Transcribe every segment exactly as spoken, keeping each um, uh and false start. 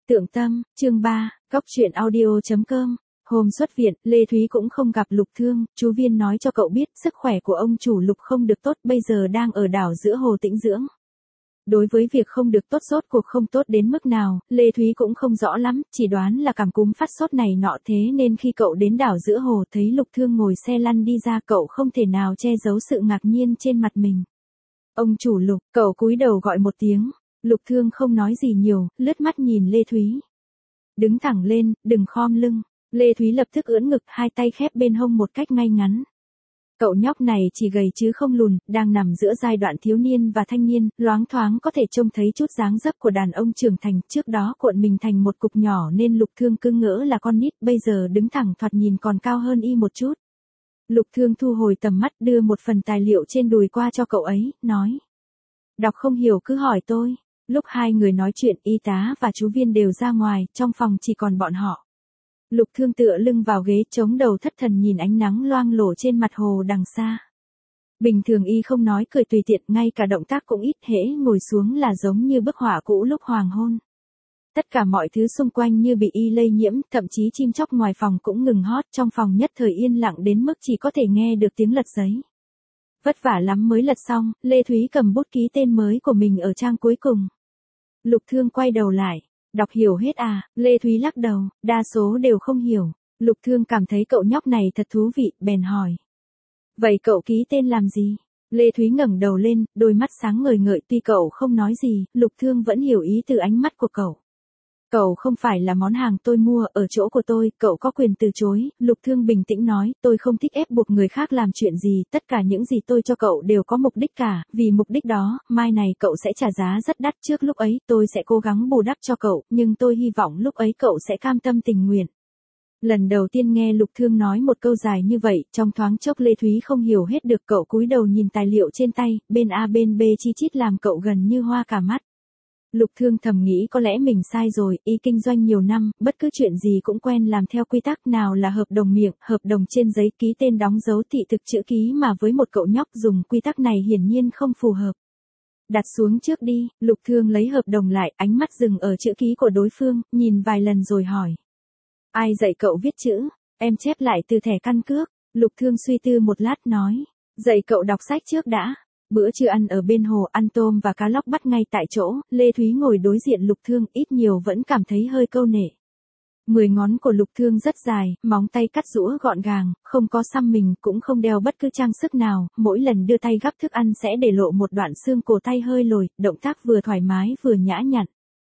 Tượng Tâm, chương ba, Góc truyện audio chấm com. Hôm xuất viện, Lê Thúy cũng không gặp Lục Thương, chú Viên nói cho cậu biết sức khỏe của ông chủ Lục không được tốt, bây giờ đang ở đảo giữa hồ tĩnh dưỡng. Đối với việc không được tốt rốt cuộc không tốt đến mức nào, Lê Thúy cũng không rõ lắm, chỉ đoán là cảm cúm phát sốt này nọ, thế nên khi cậu đến đảo giữa hồ thấy Lục Thương ngồi xe lăn đi ra, cậu không thể nào che giấu sự ngạc nhiên trên mặt mình. Ông chủ Lục, cậu cúi đầu gọi một tiếng. Lục Thương không nói gì nhiều, lướt mắt nhìn Lê Thúy. Đứng thẳng lên, đừng khom lưng. Lê Thúy lập tức ưỡn ngực, hai tay khép bên hông một cách ngay ngắn. Cậu nhóc này chỉ gầy chứ không lùn, đang nằm giữa giai đoạn thiếu niên và thanh niên, loáng thoáng có thể trông thấy chút dáng dấp của đàn ông trưởng thành, trước đó cuộn mình thành một cục nhỏ nên Lục Thương cứ ngỡ là con nít, bây giờ đứng thẳng thoạt nhìn còn cao hơn y một chút. Lục Thương thu hồi tầm mắt, đưa một phần tài liệu trên đùi qua cho cậu ấy, nói. Đọc không hiểu cứ hỏi tôi. Lúc hai người nói chuyện, y tá và chú Viên đều ra ngoài, trong phòng chỉ còn bọn họ. Lục Thương tựa lưng vào ghế, chống đầu thất thần nhìn ánh nắng loang lổ trên mặt hồ đằng xa. Bình thường y không nói cười tùy tiện, ngay cả động tác cũng ít, hễ ngồi xuống là giống như bức họa cũ lúc hoàng hôn. Tất cả mọi thứ xung quanh như bị y lây nhiễm, thậm chí chim chóc ngoài phòng cũng ngừng hót, trong phòng nhất thời yên lặng đến mức chỉ có thể nghe được tiếng lật giấy. Vất vả lắm mới lật xong, Lê Thúy cầm bút ký tên mới của mình ở trang cuối cùng. Lục Thương quay đầu lại, đọc hiểu hết à? Lê Thúy lắc đầu, đa số đều không hiểu. Lục Thương cảm thấy cậu nhóc này thật thú vị, bèn hỏi. Vậy cậu ký tên làm gì? Lê Thúy ngẩng đầu lên, đôi mắt sáng ngời ngợi, tuy cậu không nói gì, Lục Thương vẫn hiểu ý từ ánh mắt của cậu. Cậu không phải là món hàng tôi mua, ở chỗ của tôi, cậu có quyền từ chối. Lục Thương bình tĩnh nói, tôi không thích ép buộc người khác làm chuyện gì, tất cả những gì tôi cho cậu đều có mục đích cả, vì mục đích đó, mai này cậu sẽ trả giá rất đắt, trước lúc ấy, tôi sẽ cố gắng bù đắp cho cậu, nhưng tôi hy vọng lúc ấy cậu sẽ cam tâm tình nguyện. Lần đầu tiên nghe Lục Thương nói một câu dài như vậy, trong thoáng chốc Lê Thúy không hiểu hết được, cậu cúi đầu nhìn tài liệu trên tay, bên A bên B chi chít làm cậu gần như hoa cả mắt. Lục Thương thầm nghĩ có lẽ mình sai rồi, y kinh doanh nhiều năm, bất cứ chuyện gì cũng quen làm theo quy tắc, nào là hợp đồng miệng, hợp đồng trên giấy, ký tên đóng dấu thị thực chữ ký, mà với một cậu nhóc dùng quy tắc này hiển nhiên không phù hợp. Đặt xuống trước đi. Lục Thương lấy hợp đồng lại, ánh mắt dừng ở chữ ký của đối phương, nhìn vài lần rồi hỏi. Ai dạy cậu viết chữ? Em chép lại từ thẻ căn cước. Lục Thương suy tư một lát nói. Dạy cậu đọc sách trước đã. Bữa trưa ăn ở bên hồ, ăn tôm và cá lóc bắt ngay tại chỗ, Lê Thúy ngồi đối diện Lục Thương, ít nhiều vẫn cảm thấy hơi câu nệ. Mười ngón của Lục Thương rất dài, móng tay cắt rũa gọn gàng, không có xăm mình, cũng không đeo bất cứ trang sức nào, mỗi lần đưa tay gắp thức ăn sẽ để lộ một đoạn xương cổ tay hơi lồi, động tác vừa thoải mái vừa nhã nhặn.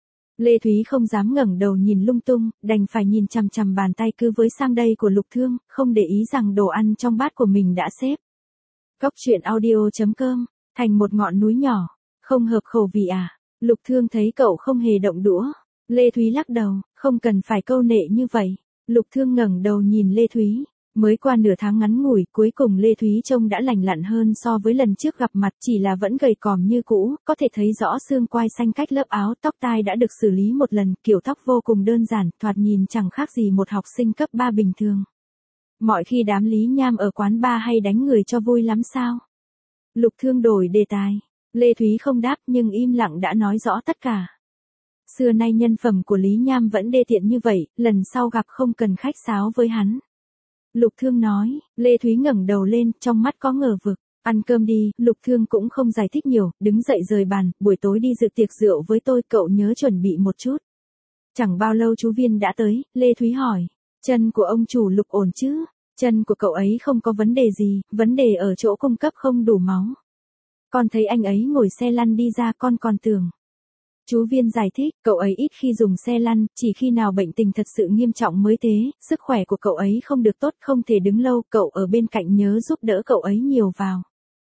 Lê Thúy không dám ngẩng đầu nhìn lung tung, đành phải nhìn chằm chằm bàn tay cứ với sang đây của Lục Thương, không để ý rằng đồ ăn trong bát của mình đã xếp. Góc truyện audio chấm com. Thành một ngọn núi nhỏ, không hợp khẩu vị à? Lục Thương thấy cậu không hề động đũa. Lê Thúy lắc đầu, không cần phải câu nệ như vậy. Lục Thương ngẩng đầu nhìn Lê Thúy. Mới qua nửa tháng ngắn ngủi, cuối cùng Lê Thúy trông đã lành lặn hơn so với lần trước gặp mặt, chỉ là vẫn gầy còm như cũ, có thể thấy rõ xương quai xanh cách lớp áo, tóc tai đã được xử lý một lần, kiểu tóc vô cùng đơn giản, thoạt nhìn chẳng khác gì một học sinh cấp ba bình thường. Mọi khi đám Lý Nham ở quán bar hay đánh người cho vui lắm sao? Lục Thương đổi đề tài. Lê Thúy không đáp nhưng im lặng đã nói rõ tất cả. Xưa nay nhân phẩm của Lý Nham vẫn đê tiện như vậy, lần sau gặp không cần khách sáo với hắn. Lục Thương nói. Lê Thúy ngẩng đầu lên, trong mắt có ngờ vực. Ăn cơm đi. Lục Thương cũng không giải thích nhiều, đứng dậy rời bàn, buổi tối đi dự tiệc rượu với tôi, cậu nhớ chuẩn bị một chút. Chẳng bao lâu chú Viên đã tới, Lê Thúy hỏi. Chân của ông chủ Lục ổn chứ? Chân của cậu ấy không có vấn đề gì, vấn đề ở chỗ cung cấp không đủ máu. Con thấy anh ấy ngồi xe lăn đi ra, con còn tưởng. Chú Viên giải thích, cậu ấy ít khi dùng xe lăn, chỉ khi nào bệnh tình thật sự nghiêm trọng mới thế, sức khỏe của cậu ấy không được tốt, không thể đứng lâu, cậu ở bên cạnh nhớ giúp đỡ cậu ấy nhiều vào.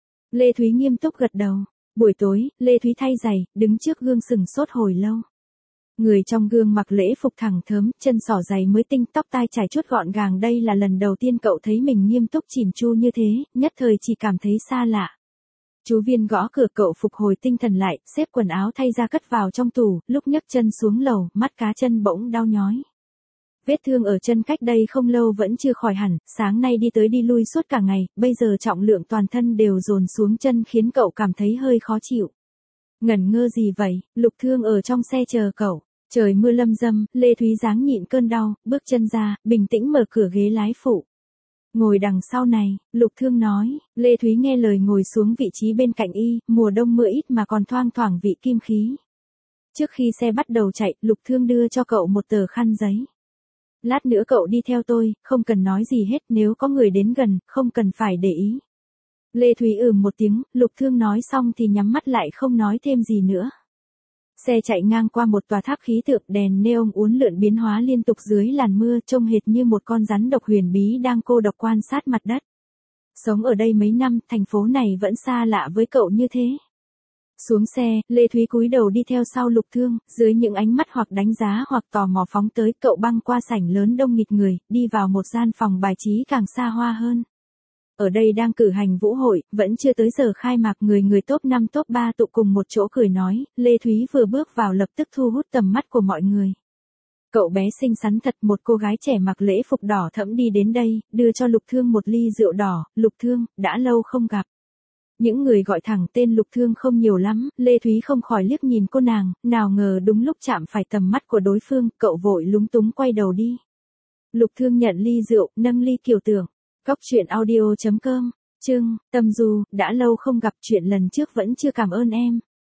Lê Thúy nghiêm túc gật đầu. Buổi tối, Lê Thúy thay giày, đứng trước gương sừng sốt hồi lâu. Người trong gương mặc lễ phục thẳng thớm, chân xỏ giày mới tinh, tóc tai chải chuốt gọn gàng, đây là lần đầu tiên cậu thấy mình nghiêm túc chỉn chu như thế, nhất thời chỉ cảm thấy xa lạ. Chú Viên gõ cửa, cậu phục hồi tinh thần lại, xếp quần áo thay ra cất vào trong tủ, lúc nhấc chân xuống lầu, mắt cá chân bỗng đau nhói. Vết thương ở chân cách đây không lâu vẫn chưa khỏi hẳn, sáng nay đi tới đi lui suốt cả ngày, bây giờ trọng lượng toàn thân đều dồn xuống chân khiến cậu cảm thấy hơi khó chịu. Ngẩn ngơ gì vậy? Lục Thương ở trong xe chờ cậu. Trời mưa lâm dâm, Lê Thúy dáng nhịn cơn đau, bước chân ra, bình tĩnh mở cửa ghế lái phụ. Ngồi đằng sau này, Lục Thương nói. Lê Thúy nghe lời ngồi xuống vị trí bên cạnh y, mùa đông mưa ít mà còn thoang thoảng vị kim khí. Trước khi xe bắt đầu chạy, Lục Thương đưa cho cậu một tờ khăn giấy. Lát nữa cậu đi theo tôi, không cần nói gì hết, nếu có người đến gần, không cần phải để ý. Lê Thúy ừm một tiếng, Lục Thương nói xong thì nhắm mắt lại không nói thêm gì nữa. Xe chạy ngang qua một tòa tháp khí tượng, đèn neon uốn lượn biến hóa liên tục dưới làn mưa, trông hệt như một con rắn độc huyền bí đang cô độc quan sát mặt đất. Sống ở đây mấy năm, thành phố này vẫn xa lạ với cậu như thế. Xuống xe, Lê Thúy cúi đầu đi theo sau Lục Thương, dưới những ánh mắt hoặc đánh giá hoặc tò mò phóng tới, cậu băng qua sảnh lớn đông nghịt người, đi vào một gian phòng bài trí càng xa hoa hơn. Ở đây đang cử hành vũ hội, vẫn chưa tới giờ khai mạc, người người top năm top ba tụ cùng một chỗ cười nói, Lê Thúy vừa bước vào lập tức thu hút tầm mắt của mọi người. Cậu bé xinh xắn thật, một cô gái trẻ mặc lễ phục đỏ thẫm đi đến đây, đưa cho Lục Thương một ly rượu đỏ. Lục Thương, đã lâu không gặp. Những người gọi thẳng tên Lục Thương không nhiều lắm, Lê Thúy không khỏi liếc nhìn cô nàng, nào ngờ đúng lúc chạm phải tầm mắt của đối phương, cậu vội lúng túng quay đầu đi. Lục Thương nhận ly rượu, nâng ly kiều tưởng. Cóc truyện audio chấm com, Trưng, Tâm Du, đã lâu không gặp, chuyện lần trước vẫn chưa cảm ơn em.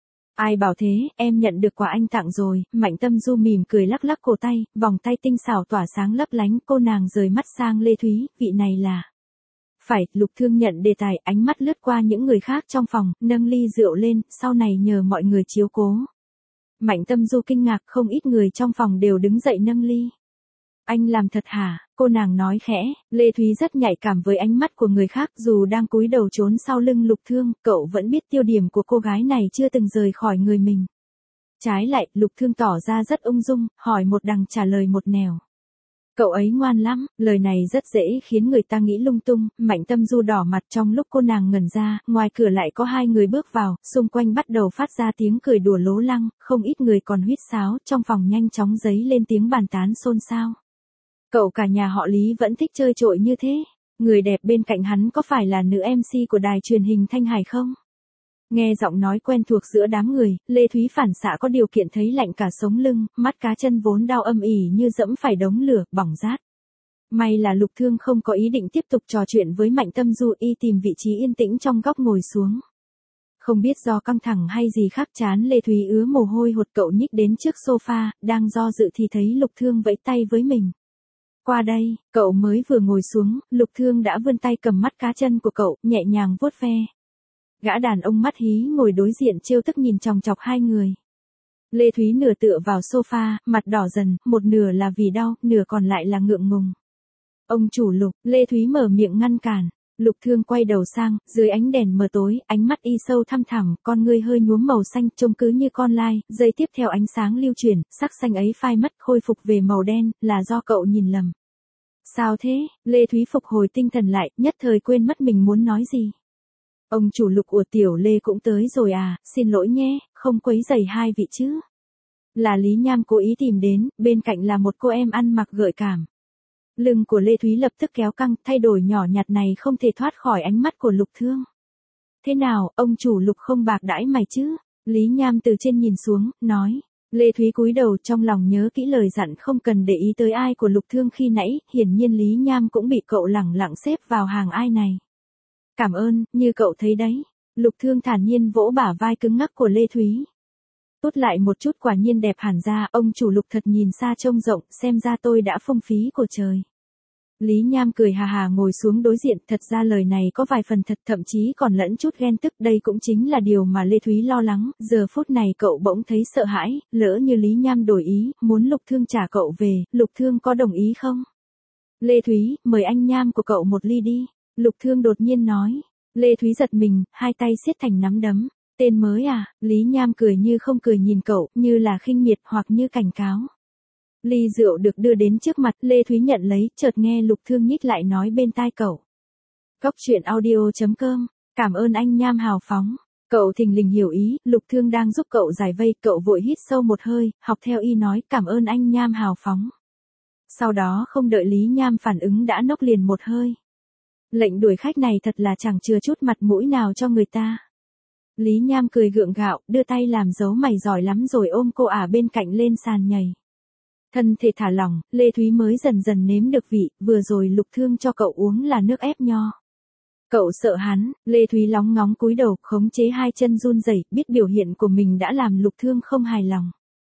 Ai bảo thế, em nhận được quà anh tặng rồi. Mạnh Tâm Du mỉm cười lắc lắc cổ tay, vòng tay tinh xảo tỏa sáng lấp lánh, cô nàng rời mắt sang Lê Thúy, vị này là... Phải, Lục Thương nhận đề tài, ánh mắt lướt qua những người khác trong phòng, nâng ly rượu lên, sau này nhờ mọi người chiếu cố. Mạnh Tâm Du kinh ngạc, không ít người trong phòng đều đứng dậy nâng ly. Anh làm thật hả? Cô nàng nói khẽ. Lê Thúy rất nhạy cảm với ánh mắt của người khác, dù đang cúi đầu trốn sau lưng Lục Thương, cậu vẫn biết tiêu điểm của cô gái này chưa từng rời khỏi người mình. Trái lại, Lục Thương tỏ ra rất ung dung, hỏi một đằng trả lời một nẻo. Cậu ấy ngoan lắm, lời này rất dễ khiến người ta nghĩ lung tung. Mạnh Tâm Du đỏ mặt, trong lúc cô nàng ngẩn ra, ngoài cửa lại có hai người bước vào, xung quanh bắt đầu phát ra tiếng cười đùa lố lăng, không ít người còn huýt sáo, trong phòng nhanh chóng dấy lên tiếng bàn tán xôn xao. Cậu cả nhà họ Lý vẫn thích chơi trội như thế. Người đẹp bên cạnh hắn có phải là nữ em xê của đài truyền hình Thanh Hải không? Nghe giọng nói quen thuộc giữa đám người, Lê Thúy phản xạ có điều kiện thấy lạnh cả sống lưng, mắt cá chân vốn đau âm ỉ như dẫm phải đống lửa, bỏng rát. May là Lục Thương không có ý định tiếp tục trò chuyện với Mạnh Tâm Du, y tìm vị trí yên tĩnh trong góc ngồi xuống. Không biết do căng thẳng hay gì khác, chán Lê Thúy ứa mồ hôi hột, cậu nhích đến trước sofa, đang do dự thì thấy Lục Thương vẫy tay với mình. Qua đây, cậu mới vừa ngồi xuống, Lục Thương đã vươn tay cầm mắt cá chân của cậu, nhẹ nhàng vuốt ve. Gã đàn ông mắt hí ngồi đối diện trêu tức nhìn chòng chọc hai người. Lê Thúy nửa tựa vào sofa, mặt đỏ dần, một nửa là vì đau, nửa còn lại là ngượng ngùng. Ông chủ Lục, Lê Thúy mở miệng ngăn cản. Lục Thương quay đầu sang, dưới ánh đèn mờ tối, ánh mắt y sâu thăm thẳm, con ngươi hơi nhuốm màu xanh, trông cứ như con lai, giây tiếp theo ánh sáng lưu chuyển, sắc xanh ấy phai mất, khôi phục về màu đen, là do cậu nhìn lầm. Sao thế? Lê Thúy phục hồi tinh thần lại, nhất thời quên mất mình muốn nói gì. Ông chủ Lục của Tiểu Lê cũng tới rồi à, xin lỗi nhé, không quấy rầy hai vị chứ. Là Lý Nham cố ý tìm đến, bên cạnh là một cô em ăn mặc gợi cảm. Lưng của Lê Thúy lập tức kéo căng, thay đổi nhỏ nhặt này không thể thoát khỏi ánh mắt của Lục Thương. Thế nào, ông chủ Lục không bạc đãi mày chứ? Lý Nham từ trên nhìn xuống, nói. Lê Thúy cúi đầu, trong lòng nhớ kỹ lời dặn không cần để ý tới ai của Lục Thương khi nãy, hiển nhiên Lý Nham cũng bị cậu lẳng lặng xếp vào hàng ai này. Cảm ơn, như cậu thấy đấy. Lục Thương thản nhiên vỗ bả vai cứng ngắc của Lê Thúy. Tốt lại một chút, quả nhiên đẹp hẳn ra, ông chủ Lục thật nhìn xa trông rộng, xem ra tôi đã phung phí của trời. Lý Nham cười hà hà ngồi xuống đối diện, thật ra lời này có vài phần thật, thậm chí còn lẫn chút ghen tức, đây cũng chính là điều mà Lê Thúy lo lắng, giờ phút này cậu bỗng thấy sợ hãi, lỡ như Lý Nham đổi ý, muốn Lục Thương trả cậu về, Lục Thương có đồng ý không? Lê Thúy, mời anh Nham của cậu một ly đi, Lục Thương đột nhiên nói. Lê Thúy giật mình, hai tay siết thành nắm đấm. Tên mới à? Lý Nham cười như không cười nhìn cậu, như là khinh miệt hoặc như cảnh cáo. Ly rượu được đưa đến trước mặt, Lê Thúy nhận lấy, chợt nghe Lục Thương nhích lại nói bên tai cậu. Cóc truyện audio chấm com, cảm ơn anh Nham hào phóng. Cậu thình lình hiểu ý, Lục Thương đang giúp cậu giải vây, cậu vội hít sâu một hơi, học theo y nói, cảm ơn anh Nham hào phóng. Sau đó không đợi Lý Nham phản ứng đã nốc liền một hơi. Lệnh đuổi khách này thật là chẳng chừa chút mặt mũi nào cho người ta. Lý Nham cười gượng gạo, đưa tay làm dấu mày giỏi lắm rồi ôm cô ả bên cạnh lên sàn nhảy. Thân thể thả lỏng, Lê Thúy mới dần dần nếm được vị, vừa rồi Lục Thương cho cậu uống là nước ép nho. Cậu sợ hắn, Lê Thúy lóng ngóng cúi đầu, khống chế hai chân run rẩy, biết biểu hiện của mình đã làm Lục Thương không hài lòng.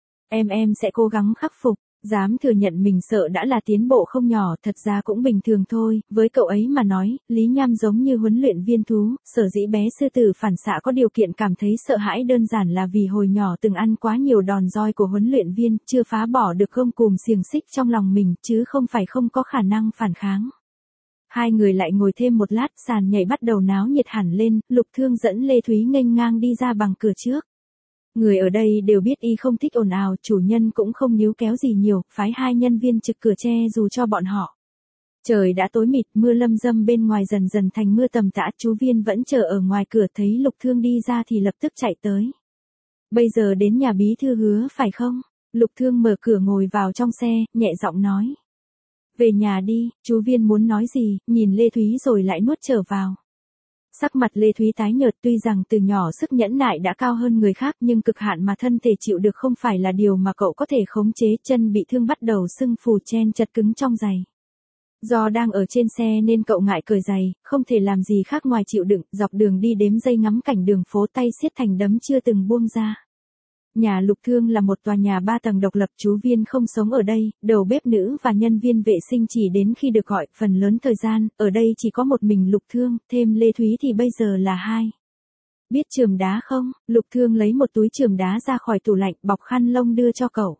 Em em sẽ cố gắng khắc phục. Dám thừa nhận mình sợ đã là tiến bộ không nhỏ, thật ra cũng bình thường thôi, với cậu ấy mà nói, Lý Nham giống như huấn luyện viên thú, sở dĩ bé sư tử phản xạ có điều kiện cảm thấy sợ hãi đơn giản là vì hồi nhỏ từng ăn quá nhiều đòn roi của huấn luyện viên, chưa phá bỏ được gông cùm xiềng xích trong lòng mình, chứ không phải không có khả năng phản kháng. Hai người lại ngồi thêm một lát, sàn nhảy bắt đầu náo nhiệt hẳn lên, Lục Thương dẫn Lê Thúy nghênh ngang đi ra bằng cửa trước. Người ở đây đều biết y không thích ồn ào, chủ nhân cũng không níu kéo gì nhiều, phái hai nhân viên trực cửa che dù cho bọn họ. Trời đã tối mịt, mưa lâm dâm bên ngoài dần dần thành mưa tầm tã, chú Viên vẫn chờ ở ngoài cửa thấy Lục Thương đi ra thì lập tức chạy tới. Bây giờ đến nhà bí thư Hứa phải không? Lục Thương mở cửa ngồi vào trong xe, nhẹ giọng nói. Về nhà đi, chú Viên muốn nói gì, nhìn Lê Thúy rồi lại nuốt trở vào. Sắc mặt Lê Thúy tái nhợt, tuy rằng từ nhỏ sức nhẫn nại đã cao hơn người khác nhưng cực hạn mà thân thể chịu được không phải là điều mà cậu có thể khống chế, chân bị thương bắt đầu sưng phù chen chật cứng trong giày. Do đang ở trên xe nên cậu ngại cởi giày, không thể làm gì khác ngoài chịu đựng, dọc đường đi đếm giây ngắm cảnh đường phố tay siết thành đấm chưa từng buông ra. Nhà Lục Thương là một tòa nhà ba tầng độc lập, chú Viên không sống ở đây, đầu bếp nữ và nhân viên vệ sinh chỉ đến khi được gọi, phần lớn thời gian, ở đây chỉ có một mình Lục Thương, thêm Lê Thúy thì bây giờ là hai. Biết chườm đá không? Lục Thương lấy một túi chườm đá ra khỏi tủ lạnh, bọc khăn lông đưa cho cậu.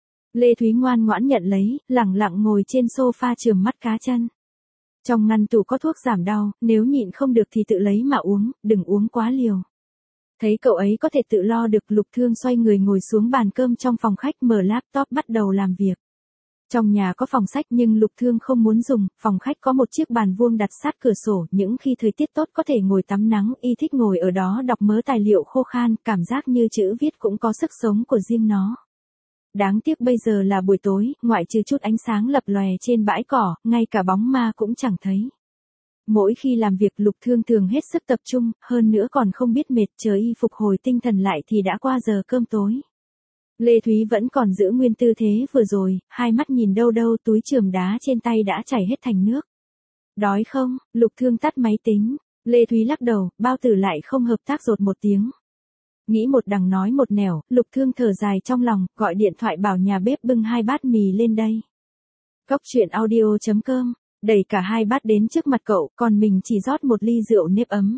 Lê Thúy ngoan ngoãn nhận lấy, lẳng lặng ngồi trên sofa chườm mắt cá chân. Trong ngăn tủ có thuốc giảm đau, nếu nhịn không được thì tự lấy mà uống, đừng uống quá liều. Thấy cậu ấy có thể tự lo được, Lục Thương xoay người ngồi xuống bàn cơm trong phòng khách, mở laptop bắt đầu làm việc. Trong nhà có phòng sách nhưng Lục Thương không muốn dùng, phòng khách có một chiếc bàn vuông đặt sát cửa sổ, những khi thời tiết tốt có thể ngồi tắm nắng, y thích ngồi ở đó đọc mớ tài liệu khô khan, cảm giác như chữ viết cũng có sức sống của riêng nó. Đáng tiếc bây giờ là buổi tối, ngoại trừ chút ánh sáng lập lòe trên bãi cỏ, ngay cả bóng ma cũng chẳng thấy. Mỗi khi làm việc Lục Thương thường hết sức tập trung, hơn nữa còn không biết mệt, chờ y phục hồi tinh thần lại thì đã qua giờ cơm tối. Lê Thúy vẫn còn giữ nguyên tư thế vừa rồi, hai mắt nhìn đâu đâu, túi chườm đá trên tay đã chảy hết thành nước. Đói không? Lục Thương tắt máy tính. Lê Thúy lắc đầu, bao tử lại không hợp tác rột một tiếng. Nghĩ một đằng nói một nẻo, Lục Thương thở dài trong lòng, gọi điện thoại bảo nhà bếp bưng hai bát mì lên đây. Cốc truyện audio chấm com, đẩy cả hai bát đến trước mặt cậu, còn mình chỉ rót một ly rượu nếp ấm.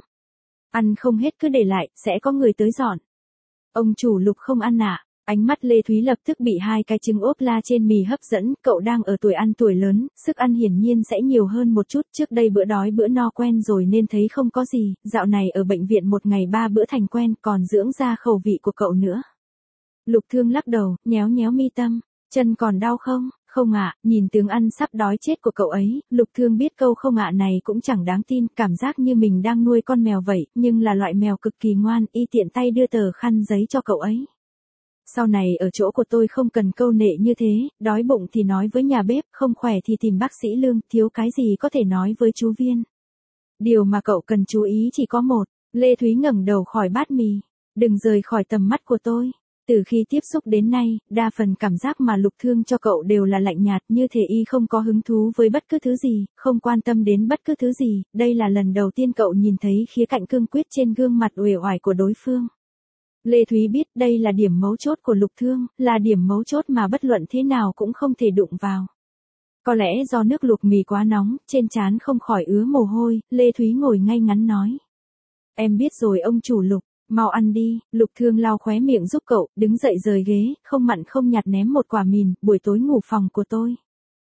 Ăn không hết cứ để lại, sẽ có người tới dọn. Ông chủ Lục không ăn ạ. Ánh mắt Lê Thúy lập tức bị hai cái trứng ốp la trên mì hấp dẫn, cậu đang ở tuổi ăn tuổi lớn, sức ăn hiển nhiên sẽ nhiều hơn một chút, trước đây bữa đói bữa no quen rồi nên thấy không có gì, dạo này ở bệnh viện một ngày ba bữa thành quen, còn dưỡng ra khẩu vị của cậu nữa. Lục Thương lắc đầu, nhéo nhéo mi tâm, chân còn đau không? Không ạ, nhìn tướng ăn sắp đói chết của cậu ấy, Lục Thương biết câu không ạ này cũng chẳng đáng tin, cảm giác như mình đang nuôi con mèo vậy, nhưng là loại mèo cực kỳ ngoan, y tiện tay đưa tờ khăn giấy cho cậu ấy. Sau này ở chỗ của tôi không cần câu nệ như thế, đói bụng thì nói với nhà bếp, không khỏe thì tìm bác sĩ Lương, thiếu cái gì có thể nói với chú Viên. Điều mà cậu cần chú ý chỉ có một. Lê Thúy ngẩng đầu khỏi bát mì. Đừng rời khỏi tầm mắt của tôi. Từ khi tiếp xúc đến nay, đa phần cảm giác mà Lục Thương cho cậu đều là lạnh nhạt, như thể y không có hứng thú với bất cứ thứ gì, không quan tâm đến bất cứ thứ gì. Đây là lần đầu tiên cậu nhìn thấy khía cạnh cương quyết trên gương mặt uể oải của đối phương. Lê Thúy biết đây là điểm mấu chốt của Lục Thương, là điểm mấu chốt mà bất luận thế nào cũng không thể đụng vào. Có lẽ do nước luộc mì quá nóng, trên trán không khỏi ứa mồ hôi, Lê Thúy ngồi ngay ngắn nói. Em biết rồi ông chủ Lục, mau ăn đi. Lục Thương lau khóe miệng giúp cậu, đứng dậy rời ghế, không mặn không nhạt ném một quả mìn, buổi tối ngủ phòng của tôi.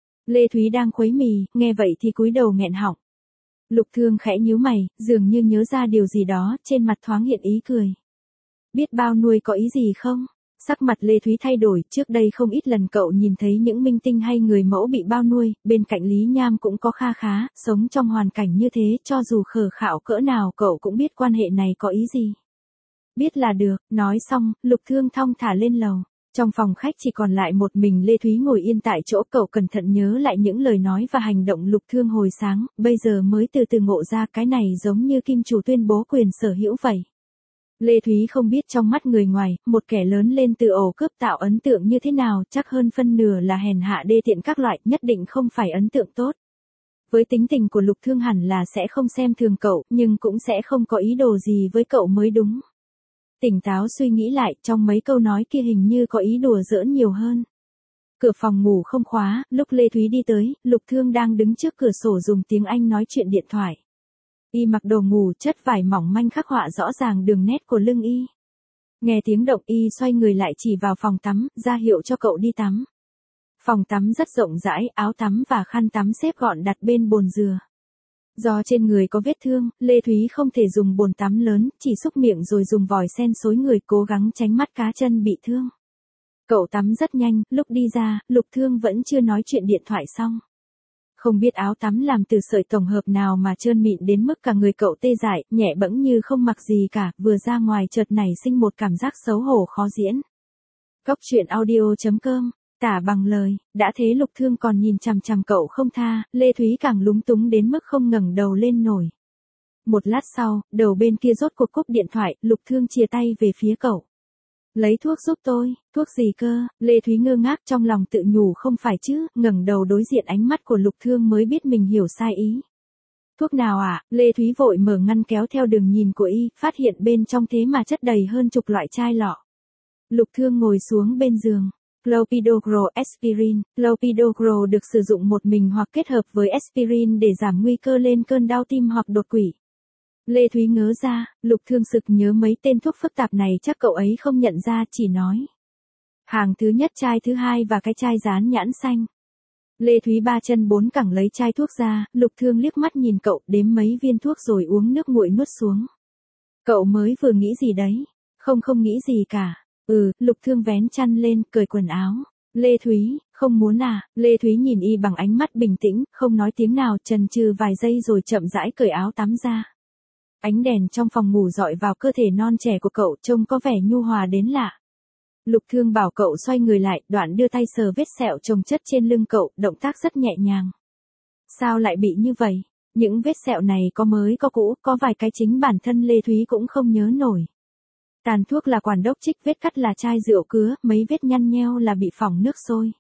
Lê Thúy đang khuấy mì, nghe vậy thì cúi đầu nghẹn họng. Lục Thương khẽ nhíu mày, dường như nhớ ra điều gì đó, trên mặt thoáng hiện ý cười. Biết bao nuôi có ý gì không? Sắc mặt Lê Thúy thay đổi, trước đây không ít lần cậu nhìn thấy những minh tinh hay người mẫu bị bao nuôi, bên cạnh Lý Nham cũng có kha khá, sống trong hoàn cảnh như thế, cho dù khờ khạo cỡ nào cậu cũng biết quan hệ này có ý gì. Biết là được, nói xong, Lục Thương thong thả lên lầu. Trong phòng khách chỉ còn lại một mình Lê Thúy ngồi yên tại chỗ, cậu cẩn thận nhớ lại những lời nói và hành động Lục Thương hồi sáng, bây giờ mới từ từ ngộ ra cái này giống như kim chủ tuyên bố quyền sở hữu vậy. Lê Thúy không biết trong mắt người ngoài, một kẻ lớn lên từ ổ cướp tạo ấn tượng như thế nào, chắc hơn phân nửa là hèn hạ đê tiện các loại, nhất định không phải ấn tượng tốt. Với tính tình của Lục Thương hẳn là sẽ không xem thường cậu, nhưng cũng sẽ không có ý đồ gì với cậu mới đúng. Tỉnh táo suy nghĩ lại, trong mấy câu nói kia hình như có ý đùa giỡn nhiều hơn. Cửa phòng ngủ không khóa, lúc Lê Thúy đi tới, Lục Thương đang đứng trước cửa sổ dùng tiếng Anh nói chuyện điện thoại. Y mặc đồ ngủ, chất vải mỏng manh khắc họa rõ ràng đường nét của lưng y. Nghe tiếng động y xoay người lại chỉ vào phòng tắm, ra hiệu cho cậu đi tắm. Phòng tắm rất rộng rãi, áo tắm và khăn tắm xếp gọn đặt bên bồn dừa. Do trên người có vết thương, Lê Thúy không thể dùng bồn tắm lớn, chỉ xúc miệng rồi dùng vòi sen xối người cố gắng tránh mắt cá chân bị thương. Cậu tắm rất nhanh, lúc đi ra, Lục Thương vẫn chưa nói chuyện điện thoại xong. Không biết áo tắm làm từ sợi tổng hợp nào mà trơn mịn đến mức cả người cậu tê dại, nhẹ bẫng như không mặc gì cả, vừa ra ngoài chợt nảy sinh một cảm giác xấu hổ khó diễn. Cốc truyện audio chấm com, tả bằng lời, đã thế Lục Thương còn nhìn chằm chằm cậu không tha, Lê Thúy càng lúng túng đến mức không ngẩng đầu lên nổi. Một lát sau, đầu bên kia rốt cuộc cúp điện thoại, Lục Thương chìa tay về phía cậu. Lấy thuốc giúp tôi, thuốc gì cơ, Lê Thúy ngơ ngác trong lòng tự nhủ không phải chứ, ngẩng đầu đối diện ánh mắt của Lục Thương mới biết mình hiểu sai ý. Thuốc nào ạ, à? Lê Thúy vội mở ngăn kéo theo đường nhìn của y, phát hiện bên trong thế mà chất đầy hơn chục loại chai lọ. Lục Thương ngồi xuống bên giường. Clopidogrel aspirin, Clopidogrel được sử dụng một mình hoặc kết hợp với aspirin để giảm nguy cơ lên cơn đau tim hoặc đột quỵ. Lê Thúy ngớ ra, Lục Thương sực nhớ mấy tên thuốc phức tạp này chắc cậu ấy không nhận ra, chỉ nói. Hàng thứ nhất, chai thứ hai và cái chai dán nhãn xanh. Lê Thúy ba chân bốn cẳng lấy chai thuốc ra, Lục Thương liếc mắt nhìn cậu, đếm mấy viên thuốc rồi uống nước nguội nuốt xuống. Cậu mới vừa nghĩ gì đấy? Không không nghĩ gì cả. Ừ, Lục Thương vén chăn lên, cởi quần áo. Lê Thúy, không muốn à? Lê Thúy nhìn y bằng ánh mắt bình tĩnh, không nói tiếng nào, chần chừ vài giây rồi chậm rãi cởi áo tắm ra. Ánh đèn trong phòng ngủ dọi vào cơ thể non trẻ của cậu, trông có vẻ nhu hòa đến lạ. Lục Thương bảo cậu xoay người lại, đoạn đưa tay sờ vết sẹo chồng chất trên lưng cậu, động tác rất nhẹ nhàng. Sao lại bị như vậy? Những vết sẹo này có mới có cũ, có vài cái chính bản thân Lê Thúy cũng không nhớ nổi. Tàn thuốc là quản đốc trích, vết cắt là chai rượu cứa, mấy vết nhăn nheo là bị phỏng nước sôi.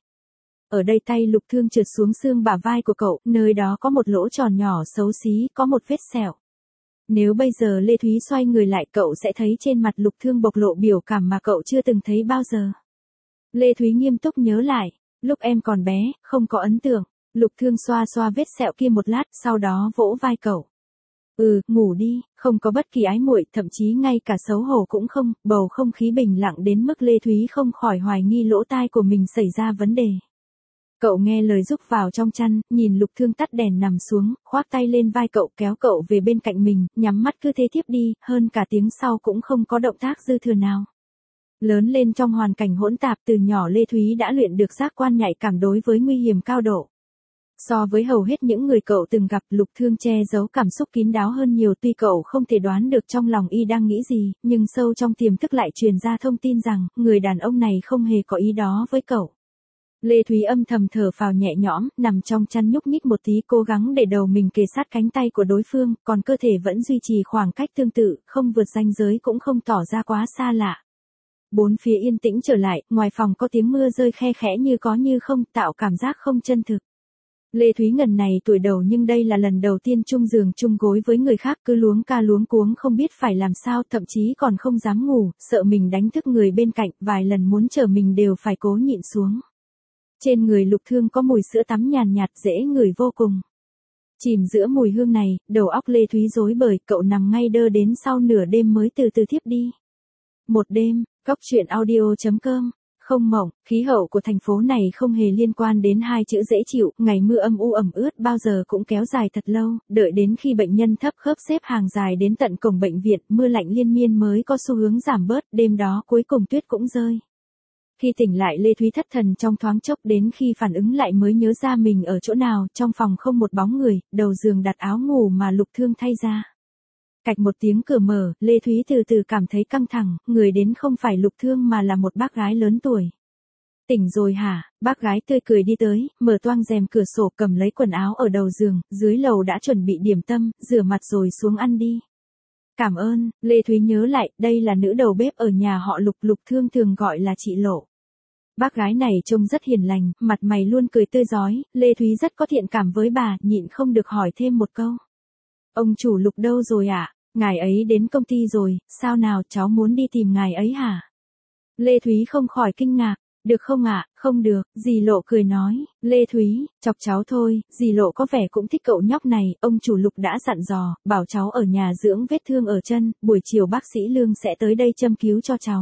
Ở đây tay Lục Thương trượt xuống xương bả vai của cậu, nơi đó có một lỗ tròn nhỏ xấu xí, có một vết sẹo. Nếu bây giờ Lê Thúy xoay người lại cậu sẽ thấy trên mặt Lục Thương bộc lộ biểu cảm mà cậu chưa từng thấy bao giờ. Lê Thúy nghiêm túc nhớ lại, lúc em còn bé, không có ấn tượng. Lục Thương xoa xoa vết sẹo kia một lát, sau đó vỗ vai cậu. Ừ, ngủ đi, không có bất kỳ ái muội, thậm chí ngay cả xấu hổ cũng không, bầu không khí bình lặng đến mức Lê Thúy không khỏi hoài nghi lỗ tai của mình xảy ra vấn đề. Cậu nghe lời rúc vào trong chăn, nhìn Lục Thương tắt đèn nằm xuống, khoác tay lên vai cậu kéo cậu về bên cạnh mình, nhắm mắt cứ thế tiếp đi, hơn cả tiếng sau cũng không có động tác dư thừa nào. Lớn lên trong hoàn cảnh hỗn tạp, từ nhỏ Lê Thúy đã luyện được giác quan nhạy cảm đối với nguy hiểm cao độ. So với hầu hết những người cậu từng gặp, Lục Thương che giấu cảm xúc kín đáo hơn nhiều, tuy cậu không thể đoán được trong lòng y đang nghĩ gì, nhưng sâu trong tiềm thức lại truyền ra thông tin rằng, người đàn ông này không hề có ý đó với cậu. Lê Thúy âm thầm thở phào nhẹ nhõm, nằm trong chăn nhúc nhích một tí, cố gắng để đầu mình kề sát cánh tay của đối phương, còn cơ thể vẫn duy trì khoảng cách tương tự, không vượt ranh giới cũng không tỏ ra quá xa lạ. Bốn phía yên tĩnh trở lại, ngoài phòng có tiếng mưa rơi khe khẽ như có như không, tạo cảm giác không chân thực. Lê Thúy ngần này tuổi đầu nhưng đây là lần đầu tiên chung giường chung gối với người khác, cứ luống ca luống cuống không biết phải làm sao, thậm chí còn không dám ngủ, sợ mình đánh thức người bên cạnh, vài lần muốn chờ mình đều phải cố nhịn xuống. Trên người Lục Thương có mùi sữa tắm nhàn nhạt dễ ngửi vô cùng. Chìm giữa mùi hương này, đầu óc Lê Thúy rối bời, cậu nằm ngay đơ đến sau nửa đêm mới từ từ thiếp đi. Một đêm, cốc truyện audio chấm com. Không mộng, khí hậu của thành phố này không hề liên quan đến hai chữ dễ chịu, ngày mưa âm u ẩm ướt bao giờ cũng kéo dài thật lâu, đợi đến khi bệnh nhân thấp khớp xếp hàng dài đến tận cổng bệnh viện, mưa lạnh liên miên mới có xu hướng giảm bớt, đêm đó cuối cùng tuyết cũng rơi. Khi tỉnh lại Lê Thúy thất thần trong thoáng chốc, đến khi phản ứng lại mới nhớ ra mình ở chỗ nào, trong phòng không một bóng người, đầu giường đặt áo ngủ mà Lục Thương thay ra. Cạch một tiếng cửa mở, Lê Thúy từ từ cảm thấy căng thẳng, người đến không phải Lục Thương mà là một bác gái lớn tuổi. Tỉnh rồi hả? Bác gái tươi cười đi tới, mở toang rèm cửa sổ, cầm lấy quần áo ở đầu giường, dưới lầu đã chuẩn bị điểm tâm, rửa mặt rồi xuống ăn đi. cảm ơn, Lê Thúy nhớ lại, đây là nữ đầu bếp ở nhà họ Lục, Lục Thương thường gọi là chị Lộ. Bác gái này trông rất hiền lành, mặt mày luôn cười tươi rói, Lê Thúy rất có thiện cảm với bà, nhịn không được hỏi thêm một câu. Ông chủ Lục đâu rồi ạ? À? Ngài ấy đến công ty rồi, sao nào cháu muốn đi tìm ngài ấy hả? Lê Thúy không khỏi kinh ngạc. Được không ạ? À? Không được, dì Lộ cười nói, Lê Thúy, chọc cháu thôi, dì Lộ có vẻ cũng thích cậu nhóc này, ông chủ Lục đã dặn dò, bảo cháu ở nhà dưỡng vết thương ở chân, buổi chiều bác sĩ Lương sẽ tới đây châm cứu cho cháu.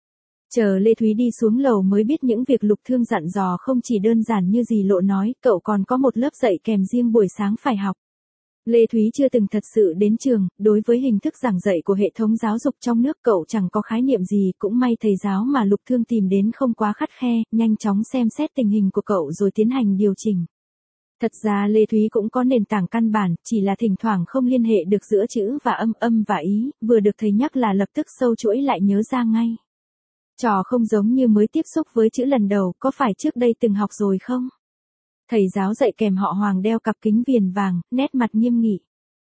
Chờ Lê Thúy đi xuống lầu mới biết những việc Lục Thương dặn dò không chỉ đơn giản như dì Lộ nói, cậu còn có một lớp dạy kèm riêng buổi sáng phải học. Lê Thúy chưa từng thật sự đến trường, đối với hình thức giảng dạy của hệ thống giáo dục trong nước cậu chẳng có khái niệm gì, cũng may thầy giáo mà Lục Thương tìm đến không quá khắt khe, nhanh chóng xem xét tình hình của cậu rồi tiến hành điều chỉnh. Thật ra Lê Thúy cũng có nền tảng căn bản, chỉ là thỉnh thoảng không liên hệ được giữa chữ và âm âm và ý, vừa được thầy nhắc là lập tức sâu chuỗi lại nhớ ra ngay. Trò không giống như mới tiếp xúc với chữ lần đầu, có phải trước đây từng học rồi không? Thầy giáo dạy kèm họ Hoàng đeo cặp kính viền vàng, nét mặt nghiêm nghị.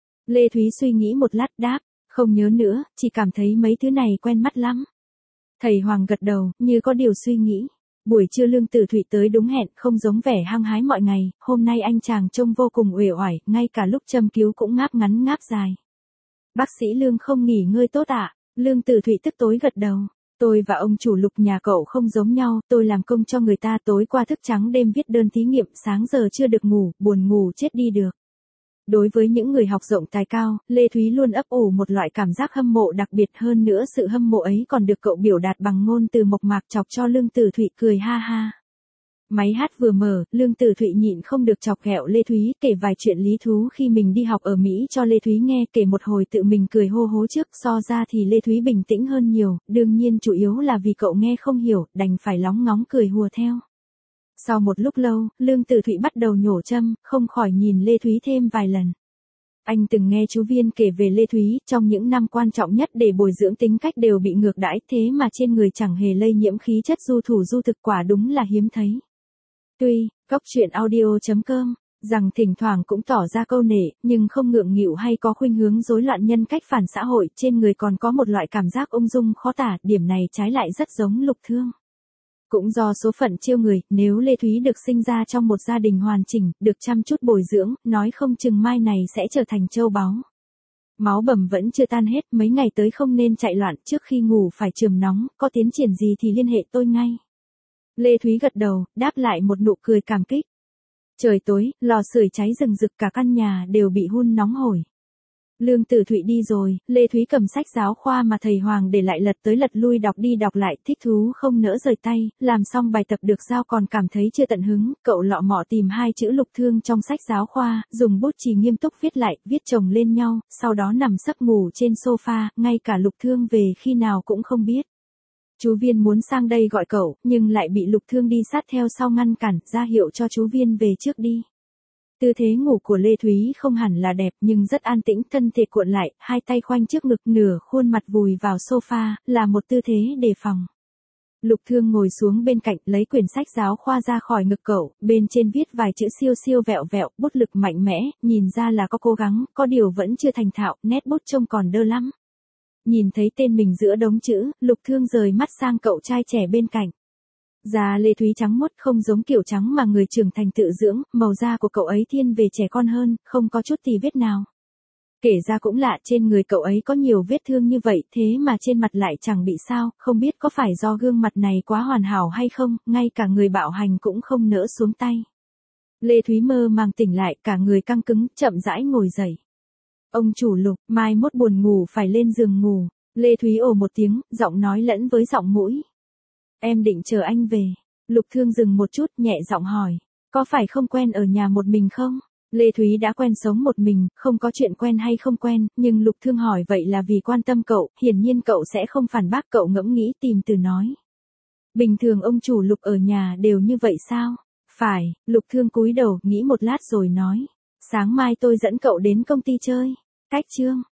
Lê Thúy suy nghĩ một lát đáp, không nhớ nữa, chỉ cảm thấy mấy thứ này quen mắt lắm. Thầy Hoàng gật đầu, như có điều suy nghĩ. Buổi trưa Lương Tử Thụy tới đúng hẹn, không giống vẻ hăng hái mọi ngày, hôm nay anh chàng trông vô cùng uể oải, ngay cả lúc châm cứu cũng ngáp ngắn ngáp dài. Bác sĩ Lương không nghỉ ngơi tốt ạ? À? Lương Tử Thụy tức tối gật đầu. Tôi và ông chủ Lục nhà cậu không giống nhau, tôi làm công cho người ta tối qua thức trắng đêm viết đơn thí nghiệm, sáng giờ chưa được ngủ, buồn ngủ chết đi được. Đối với những người học rộng tài cao, Lê Thúy luôn ấp ủ một loại cảm giác hâm mộ đặc biệt, hơn nữa sự hâm mộ ấy còn được cậu biểu đạt bằng ngôn từ mộc mạc chọc cho Lương Tử Thụy cười ha ha. Máy hát vừa mở, Lương Tử Thụy nhịn không được chọc ghẹo Lê Thúy, kể vài chuyện lý thú khi mình đi học ở Mỹ cho Lê Thúy nghe, kể một hồi tự mình cười hô hố trước, so ra thì Lê Thúy bình tĩnh hơn nhiều, đương nhiên chủ yếu là vì cậu nghe không hiểu, đành phải lóng ngóng cười hùa theo. Sau một lúc lâu, Lương Tử Thụy bắt đầu nhổ châm, không khỏi nhìn Lê Thúy thêm vài lần. Anh từng nghe chú Viên kể về Lê Thúy, trong những năm quan trọng nhất để bồi dưỡng tính cách đều bị ngược đãi, thế mà trên người chẳng hề lây nhiễm khí chất du thủ du thực, quả đúng là hiếm thấy. Tuy, Cóc Truyện Audio chấm com, rằng thỉnh thoảng cũng tỏ ra câu nể, nhưng không ngượng nghịu hay có khuynh hướng rối loạn nhân cách phản xã hội, trên người còn có một loại cảm giác ung dung khó tả, điểm này trái lại rất giống Lục Thương. Cũng do số phận trêu người, nếu Lê Thúy được sinh ra trong một gia đình hoàn chỉnh, được chăm chút bồi dưỡng, nói không chừng mai này sẽ trở thành châu báu. Máu bầm vẫn chưa tan hết, mấy ngày tới không nên chạy loạn, trước khi ngủ phải chườm nóng, có tiến triển gì thì liên hệ tôi ngay. Lê Thúy gật đầu, đáp lại một nụ cười cảm kích. Trời tối, lò sưởi cháy rừng rực, cả căn nhà đều bị hun nóng hổi. Lương Tử Thụy đi rồi, Lê Thúy cầm sách giáo khoa mà thầy Hoàng để lại lật tới lật lui đọc đi đọc lại, thích thú không nỡ rời tay, làm xong bài tập được giao còn cảm thấy chưa tận hứng, cậu lọ mọ tìm hai chữ Lục Thương trong sách giáo khoa, dùng bút chì nghiêm túc viết lại, viết chồng lên nhau, sau đó nằm giấc ngủ trên sofa, ngay cả Lục Thương về khi nào cũng không biết. Chú Viên muốn sang đây gọi cậu, nhưng lại bị Lục Thương đi sát theo sau ngăn cản, ra hiệu cho chú Viên về trước đi. Tư thế ngủ của Lê Thúy không hẳn là đẹp nhưng rất an tĩnh, thân thể cuộn lại, hai tay khoanh trước ngực, nửa khuôn mặt vùi vào sofa, là một tư thế đề phòng. Lục Thương ngồi xuống bên cạnh, lấy quyển sách giáo khoa ra khỏi ngực cậu, bên trên viết vài chữ siêu siêu vẹo vẹo, bút lực mạnh mẽ, nhìn ra là có cố gắng, có điều vẫn chưa thành thạo, nét bút trông còn đơ lắm. Nhìn thấy tên mình giữa đống chữ, Lục Thương rời mắt sang cậu trai trẻ bên cạnh. Da Lê Thúy trắng muốt, không giống kiểu trắng mà người trưởng thành tự dưỡng, màu da của cậu ấy thiên về trẻ con hơn, không có chút tì vết nào. Kể ra cũng lạ, trên người cậu ấy có nhiều vết thương như vậy, thế mà trên mặt lại chẳng bị sao, không biết có phải do gương mặt này quá hoàn hảo hay không, ngay cả người bạo hành cũng không nỡ xuống tay. Lê Thúy mơ màng tỉnh lại, cả người căng cứng, chậm rãi ngồi dậy. Ông chủ Lục, mai mốt buồn ngủ phải lên giường ngủ. Lê Thúy ồ một tiếng, giọng nói lẫn với giọng mũi. Em định chờ anh về. Lục Thương dừng một chút, nhẹ giọng hỏi. Có phải không quen ở nhà một mình không? Lê Thúy đã quen sống một mình, không có chuyện quen hay không quen, nhưng Lục Thương hỏi vậy là vì quan tâm cậu, hiển nhiên cậu sẽ không phản bác, cậu ngẫm nghĩ tìm từ nói. Bình thường ông chủ Lục ở nhà đều như vậy sao? Phải, Lục Thương cúi đầu, nghĩ một lát rồi nói. Sáng mai tôi dẫn cậu đến công ty chơi. Cách chương.